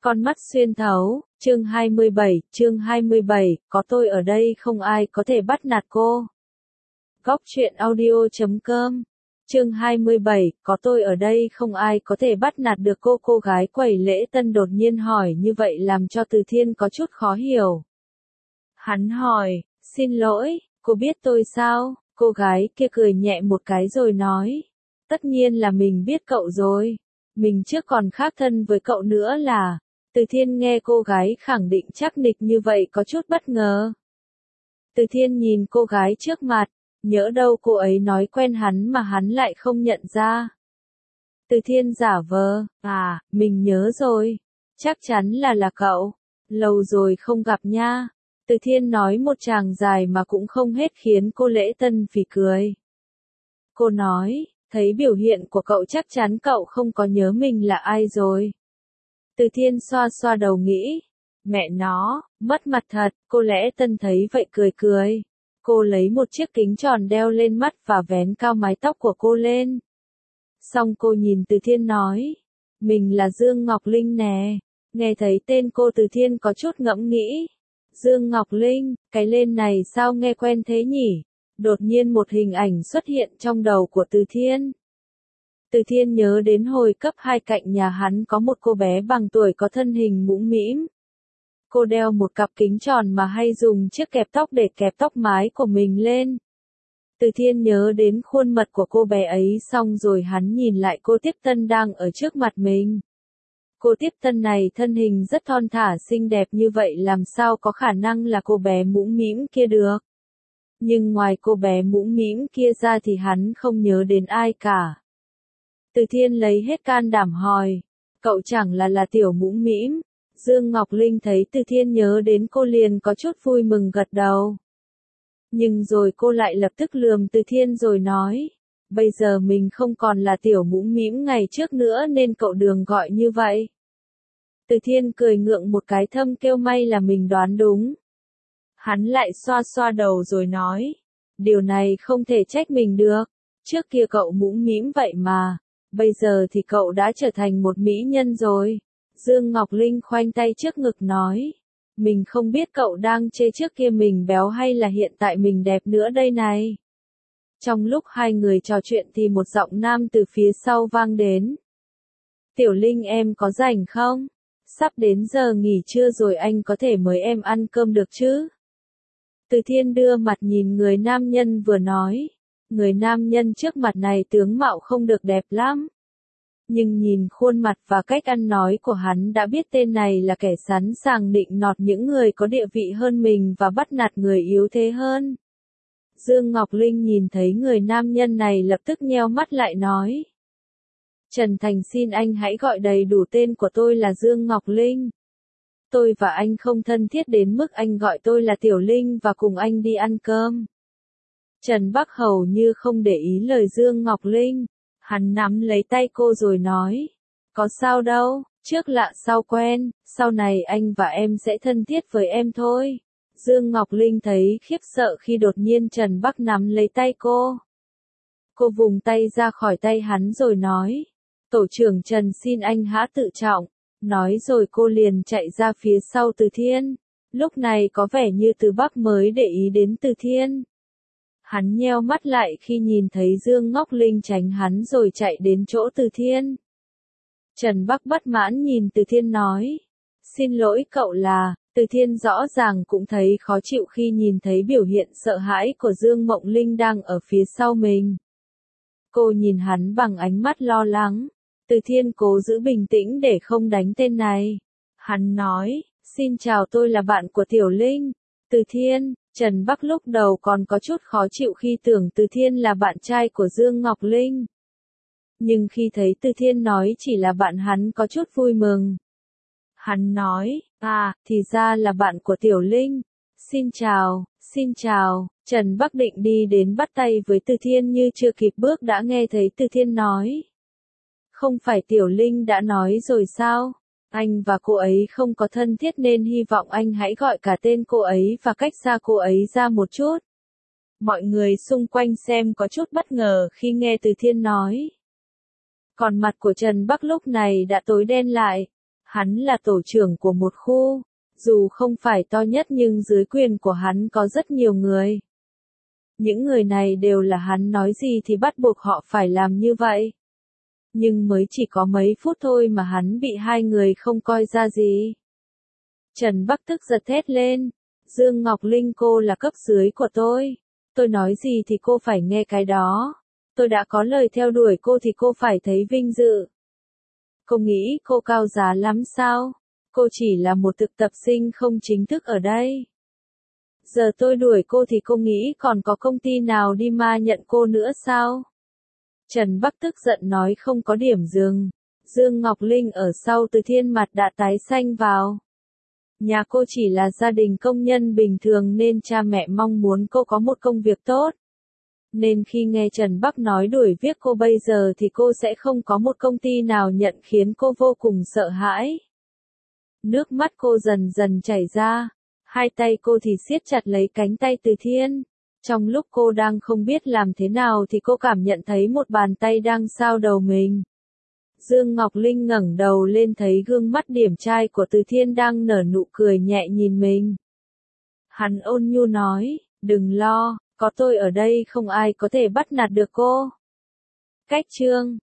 Con mắt xuyên thấu, chương 27, có tôi ở đây không ai có thể bắt nạt cô. Góc truyện audio.com. Chương 27, có tôi ở đây không ai có thể bắt nạt được cô gái quầy lễ tân đột nhiên hỏi như vậy làm cho Từ Thiên có chút khó hiểu. Hắn hỏi, xin lỗi, cô biết tôi sao? Cô gái kia cười nhẹ một cái rồi nói, tất nhiên là mình biết cậu rồi, mình trước còn khác thân với cậu nữa là. Từ Thiên nghe cô gái khẳng định chắc nịch như vậy có chút bất ngờ. Từ Thiên nhìn cô gái trước mặt, nhỡ đâu cô ấy nói quen hắn mà hắn lại không nhận ra. Từ Thiên giả vờ, mình nhớ rồi, chắc chắn là cậu, lâu rồi không gặp nha. Từ Thiên nói một tràng dài mà cũng không hết khiến cô lễ tân phì cười. Cô nói, thấy biểu hiện của cậu chắc chắn cậu không có nhớ mình là ai rồi. Từ Thiên xoa xoa đầu nghĩ, mẹ nó, mất mặt thật, cô lễ tân thấy vậy cười. Cô lấy một chiếc kính tròn đeo lên mắt và vén cao mái tóc của cô lên. Xong cô nhìn Từ Thiên nói, mình là Dương Ngọc Linh nè. Nghe thấy tên cô Từ Thiên có chút ngẫm nghĩ. Dương Ngọc Linh, cái tên này sao nghe quen thế nhỉ? Đột nhiên một hình ảnh xuất hiện trong đầu của Từ Thiên. Từ Thiên nhớ đến hồi cấp 2 cạnh nhà hắn có một cô bé bằng tuổi có thân hình mũm mĩm. Cô đeo một cặp kính tròn mà hay dùng chiếc kẹp tóc để kẹp tóc mái của mình lên. Từ Thiên nhớ đến khuôn mặt của cô bé ấy xong rồi hắn nhìn lại cô Tiếp Tân đang ở trước mặt mình. Cô Tiếp Tân này thân hình rất thon thả xinh đẹp như vậy làm sao có khả năng là cô bé mũm mĩm kia được. Nhưng ngoài cô bé mũm mĩm kia ra thì hắn không nhớ đến ai cả. Từ Thiên lấy hết can đảm hỏi, cậu chẳng là tiểu mũm mĩm. Dương Ngọc Linh thấy Từ Thiên nhớ đến cô liền có chút vui mừng gật đầu. Nhưng rồi cô lại lập tức lườm Từ Thiên rồi nói, bây giờ mình không còn là tiểu mũm mĩm ngày trước nữa nên cậu đừng gọi như vậy. Từ Thiên cười ngượng một cái thâm kêu may là mình đoán đúng. Hắn lại xoa xoa đầu rồi nói, điều này không thể trách mình được, trước kia cậu mũm mĩm vậy mà, bây giờ thì cậu đã trở thành một mỹ nhân rồi. Dương Ngọc Linh khoanh tay trước ngực nói, mình không biết cậu đang chê trước kia mình béo hay là hiện tại mình đẹp nữa đây này. Trong lúc hai người trò chuyện thì một giọng nam từ phía sau vang đến. Tiểu Linh em có rảnh không? Sắp đến giờ nghỉ trưa rồi anh có thể mời em ăn cơm được chứ? Từ Thiên đưa mặt nhìn người nam nhân vừa nói. Người nam nhân trước mặt này tướng mạo không được đẹp lắm. Nhưng nhìn khuôn mặt và cách ăn nói của hắn đã biết tên này là kẻ sẵn sàng nịnh nọt những người có địa vị hơn mình và bắt nạt người yếu thế hơn. Dương Ngọc Linh nhìn thấy người nam nhân này lập tức nheo mắt lại nói. Trần Thành xin anh hãy gọi đầy đủ tên của tôi là Dương Ngọc Linh. Tôi và anh không thân thiết đến mức anh gọi tôi là Tiểu Linh và cùng anh đi ăn cơm. Trần Bắc hầu như không để ý lời Dương Ngọc Linh. Hắn nắm lấy tay cô rồi nói, có sao đâu, trước lạ sau quen, sau này anh và em sẽ thân thiết với em thôi. Dương Ngọc Linh thấy khiếp sợ khi đột nhiên Trần Bắc nắm lấy tay cô. Cô vùng tay ra khỏi tay hắn rồi nói, tổ trưởng Trần xin anh hãy tự trọng. Nói rồi cô liền chạy ra phía sau Từ Thiên. Lúc này có vẻ như Từ Bắc mới để ý đến Từ Thiên. Hắn nheo mắt lại khi nhìn thấy Dương Ngọc Linh tránh hắn rồi chạy đến chỗ Từ Thiên. Trần Bắc bất mãn nhìn Từ Thiên nói, xin lỗi cậu là. Từ Thiên rõ ràng cũng thấy khó chịu khi nhìn thấy biểu hiện sợ hãi của Dương Mộng Linh đang ở phía sau mình. Cô nhìn hắn bằng ánh mắt lo lắng. Từ Thiên cố giữ bình tĩnh để không đánh tên này. Hắn nói, xin chào tôi là bạn của Tiểu Linh. Từ Thiên, Trần Bắc lúc đầu còn có chút khó chịu khi tưởng Từ Thiên là bạn trai của Dương Ngọc Linh. Nhưng khi thấy Từ Thiên nói chỉ là bạn hắn có chút vui mừng. Hắn nói, thì ra là bạn của Tiểu Linh. Xin chào, Trần Bắc định đi đến bắt tay với Từ Thiên như chưa kịp bước đã nghe thấy Từ Thiên nói. Không phải Tiểu Linh đã nói rồi sao? Anh và cô ấy không có thân thiết nên hy vọng anh hãy gọi cả tên cô ấy và cách xa cô ấy ra một chút. Mọi người xung quanh xem có chút bất ngờ khi nghe Từ Thiên nói. Còn mặt của Trần Bắc lúc này đã tối đen lại. Hắn là tổ trưởng của một khu, dù không phải to nhất nhưng dưới quyền của hắn có rất nhiều người. Những người này đều là hắn nói gì thì bắt buộc họ phải làm như vậy. Nhưng mới chỉ có mấy phút thôi mà hắn bị hai người không coi ra gì. Trần Bắc tức giật thét lên. Dương Ngọc Linh, cô là cấp dưới của tôi. Tôi nói gì thì cô phải nghe cái đó. Tôi đã có lời theo đuổi cô thì cô phải thấy vinh dự. Cô nghĩ cô cao giá lắm sao? Cô chỉ là một thực tập sinh không chính thức ở đây. Giờ tôi đuổi cô thì cô nghĩ còn có công ty nào đi ma nhận cô nữa sao? Trần Bắc tức giận nói không có điểm dừng. Dương Ngọc Linh ở sau Từ Thiên mặt đã tái xanh vào. Nhà cô chỉ là gia đình công nhân bình thường nên cha mẹ mong muốn cô có một công việc tốt. Nên khi nghe Trần Bắc nói đuổi việc cô bây giờ thì cô sẽ không có một công ty nào nhận, khiến cô vô cùng sợ hãi. Nước mắt cô dần dần chảy ra, hai tay cô thì siết chặt lấy cánh tay Từ Thiên. Trong lúc cô đang không biết làm thế nào thì cô cảm nhận thấy một bàn tay đang xoa đầu mình. Dương Ngọc Linh ngẩng đầu lên thấy gương mắt điển trai của Từ Thiên đang nở nụ cười nhẹ nhìn mình. Hắn ôn nhu nói, đừng lo, có tôi ở đây không ai có thể bắt nạt được cô. Cách chương